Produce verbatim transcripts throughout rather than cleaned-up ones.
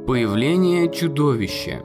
Появление чудовища.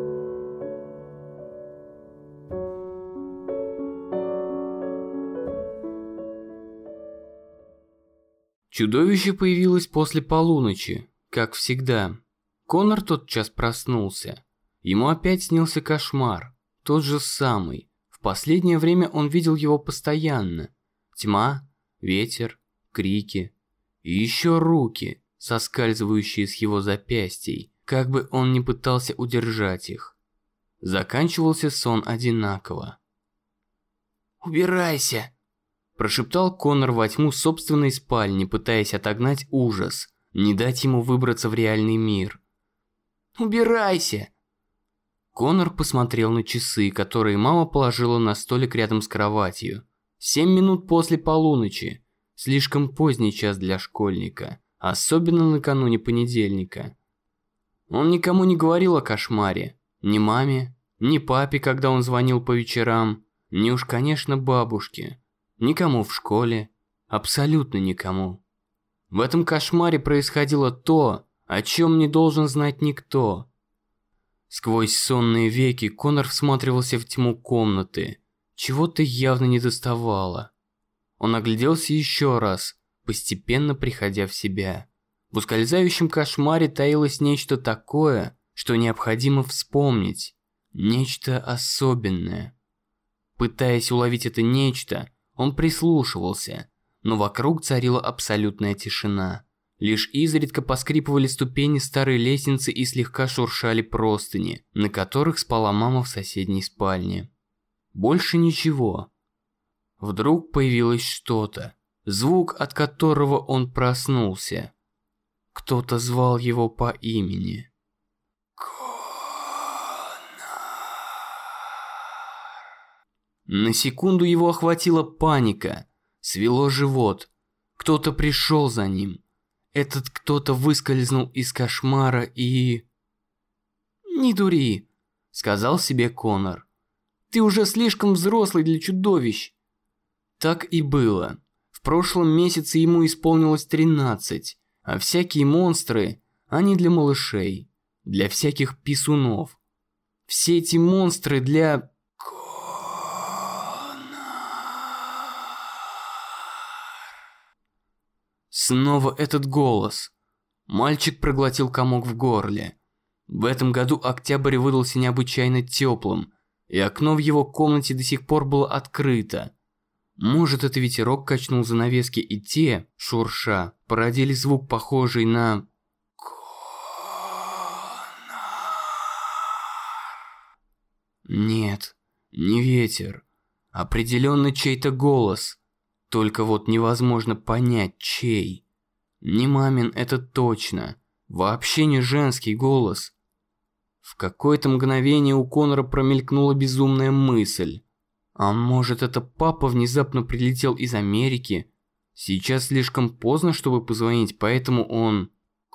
Чудовище появилось после полуночи, как всегда. Конор тотчас проснулся. Ему опять снился кошмар, тот же самый. В последнее время он видел его постоянно. Тьма, ветер, крики и еще руки, соскальзывающие с его запястий, как бы он ни пытался удержать их. Заканчивался сон одинаково. «Убирайся!» – прошептал Конор во тьму собственной спальни, пытаясь отогнать ужас, не дать ему выбраться в реальный мир. «Убирайся!» Конор посмотрел на часы, которые мама положила на столик рядом с кроватью. Семь минут после полуночи. Слишком поздний час для школьника, особенно накануне понедельника. Он никому не говорил о кошмаре. Ни маме, ни папе, когда он звонил по вечерам, ни уж, конечно, бабушке. Никому в школе. Абсолютно никому. В этом кошмаре происходило то, о чем не должен знать никто. Сквозь сонные веки Конор всматривался в тьму комнаты. Чего-то явно недоставало. Он огляделся еще раз, постепенно приходя в себя. В ускользающем кошмаре таилось нечто такое, что необходимо вспомнить. Нечто особенное. Пытаясь уловить это нечто, он прислушивался, но вокруг царила абсолютная тишина. Лишь изредка поскрипывали ступени старой лестницы и слегка шуршали простыни, на которых спала мама в соседней спальне. Больше ничего. Вдруг появилось что-то, звук, от которого он проснулся. Кто-то звал его по имени. Конор. На секунду его охватила паника, свело живот. Кто-то пришел за ним. Этот кто-то выскользнул из кошмара и... «Не дури», — сказал себе Конор. «Ты уже слишком взрослый для чудовищ». Так и было. В прошлом месяце ему исполнилось тринадцать, а всякие монстры, они для малышей, для всяких писунов. Все эти монстры для... Снова этот голос. Мальчик проглотил комок в горле. В этом году октябрь выдался необычайно теплым, и окно в его комнате до сих пор было открыто. Может, это ветерок качнул занавески, и те, шурша, породили звук, похожий на... Нет, не ветер. Определенно чей-то голос. Только вот невозможно понять, чей. Не мамин, это точно. Вообще не женский голос. В какое-то мгновение у Конора промелькнула безумная мысль. А может, это папа внезапно прилетел из Америки? Сейчас слишком поздно, чтобы позвонить, поэтому он...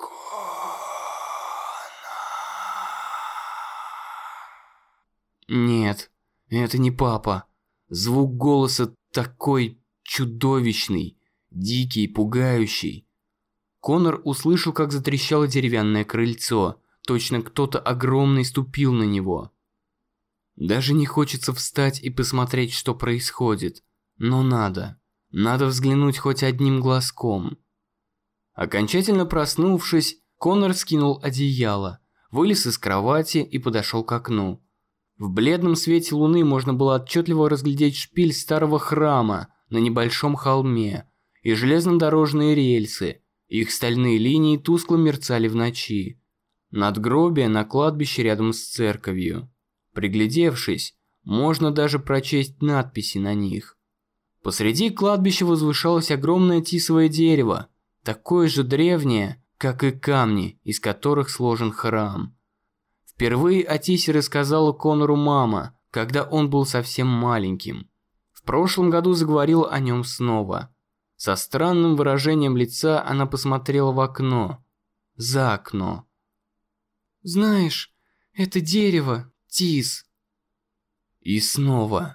Нет, это не папа. Звук голоса такой чудовищный, дикий, пугающий. Конор услышал, как затрещало деревянное крыльцо. Точно кто-то огромный ступил на него. Даже не хочется встать и посмотреть, что происходит. Но надо. Надо взглянуть хоть одним глазком. Окончательно проснувшись, Конор скинул одеяло, вылез из кровати и подошел к окну. В бледном свете луны можно было отчетливо разглядеть шпиль старого храма на небольшом холме и железнодорожные рельсы. Их стальные линии тускло мерцали в ночи. Надгробие на кладбище рядом с церковью. Приглядевшись, можно даже прочесть надписи на них. Посреди кладбища возвышалось огромное тисовое дерево, такое же древнее, как и камни, из которых сложен храм. Впервые о тисе рассказала Конору мама, когда он был совсем маленьким. В прошлом году заговорила о нем снова. Со странным выражением лица она посмотрела в окно. За окно. «Знаешь, это дерево, тис». И снова.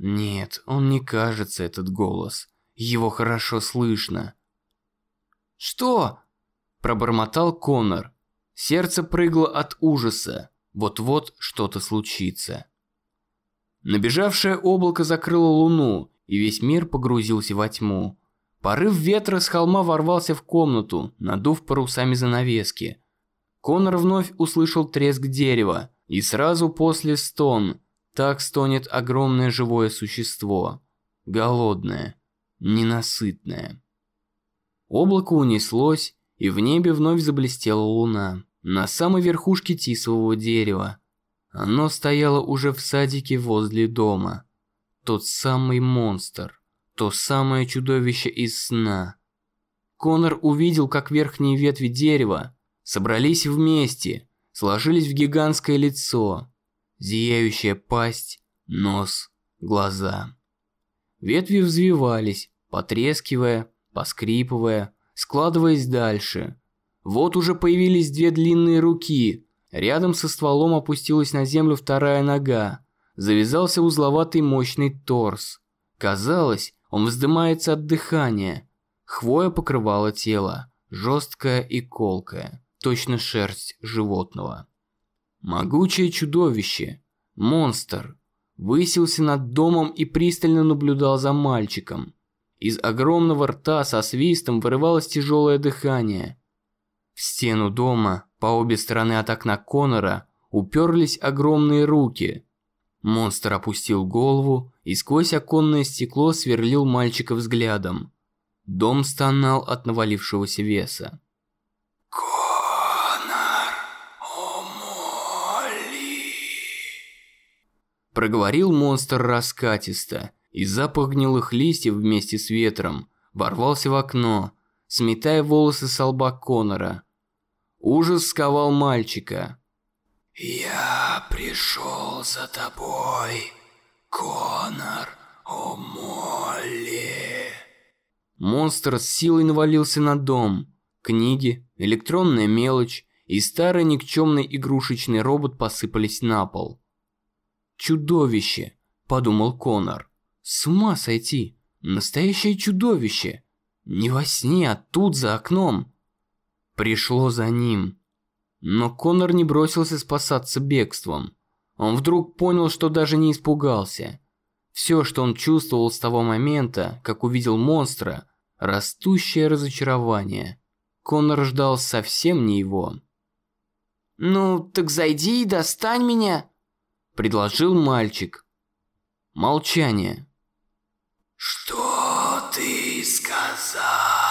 Нет, он не кажется, этот голос. Его хорошо слышно. «Что?» – пробормотал Коннор. Сердце прыгало от ужаса. Вот-вот что-то случится. Набежавшее облако закрыло луну, и весь мир погрузился во тьму. Порыв ветра с холма ворвался в комнату, надув парусами занавески. Коннор вновь услышал треск дерева, и сразу после стон. Так стонет огромное живое существо. Голодное, ненасытное. Облако унеслось, и в небе вновь заблестела луна. На самой верхушке тисового дерева. Оно стояло уже в садике возле дома. Тот самый монстр. То самое чудовище из сна. Коннор увидел, как верхние ветви дерева собрались вместе, сложились в гигантское лицо. Зияющая пасть, нос, глаза. Ветви взвивались, потрескивая, поскрипывая, складываясь дальше. Вот уже появились две длинные руки. Рядом со стволом опустилась на землю вторая нога. Завязался узловатый мощный торс. Казалось, он вздымается от дыхания. Хвоя покрывала тело, жесткая и колкая, точно шерсть животного. Могучее чудовище, монстр, высился над домом и пристально наблюдал за мальчиком. Из огромного рта со свистом вырывалось тяжелое дыхание. В стену дома, по обе стороны от окна Коннора, уперлись огромные руки. Монстр опустил голову и сквозь оконное стекло сверлил мальчика взглядом. Дом стонал от навалившегося веса. «Коннор, о Молли!» Проговорил монстр раскатисто, и запах гнилых листьев вместе с ветром ворвался в окно, сметая волосы со лба Коннора. Ужас сковал мальчика. «Я пришел за тобой, Коннор, о Молли!» Монстр с силой навалился на дом. Книги, электронная мелочь и старый никчемный игрушечный робот посыпались на пол. «Чудовище!» – подумал Коннор. «С ума сойти! Настоящее чудовище! Не во сне, а тут за окном!» Пришло за ним. Но Коннор не бросился спасаться бегством. Он вдруг понял, что даже не испугался. Все, что он чувствовал с того момента, как увидел монстра, растущее разочарование. Коннор ждал совсем не его. «Ну, так зайди и достань меня», – предложил мальчик. Молчание. «Что ты сказал?»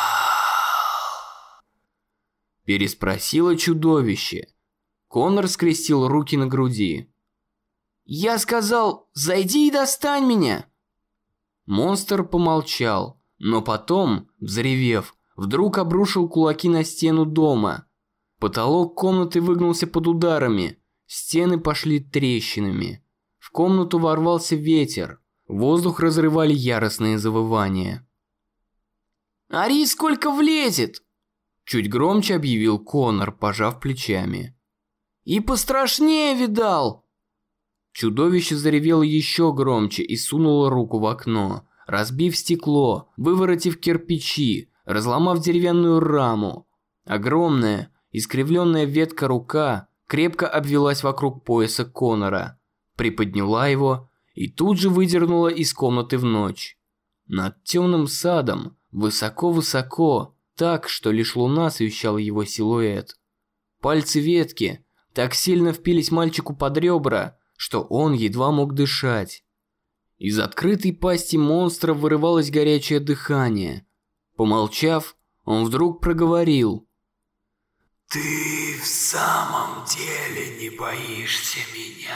Переспросило чудовище. Коннор скрестил руки на груди. «Я сказал, зайди и достань меня!» Монстр помолчал, но потом, взревев, вдруг обрушил кулаки на стену дома. Потолок комнаты выгнулся под ударами, стены пошли трещинами. В комнату ворвался ветер, воздух разрывали яростные завывания. «Ори, сколько влезет!» Чуть громче объявил Коннор, пожав плечами. «И пострашнее видал!» Чудовище заревело еще громче и сунуло руку в окно, разбив стекло, выворотив кирпичи, разломав деревянную раму. Огромная, искривленная ветка рука крепко обвелась вокруг пояса Коннора, приподняла его и тут же выдернула из комнаты в ночь. Над темным садом, высоко-высоко, так, что лишь луна освещала его силуэт. Пальцы ветки так сильно впились мальчику под ребра, что он едва мог дышать. Из открытой пасти монстра вырывалось горячее дыхание. Помолчав, он вдруг проговорил. «Ты в самом деле не боишься меня?»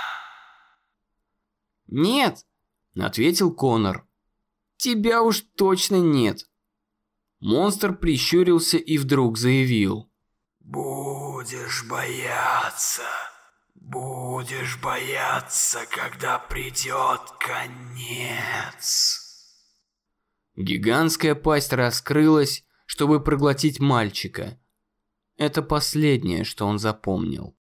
«Нет», — ответил Коннор. «Тебя уж точно нет». Монстр прищурился и вдруг заявил. «Будешь бояться, будешь бояться, когда придет конец». Гигантская пасть раскрылась, чтобы проглотить мальчика. Это последнее, что он запомнил.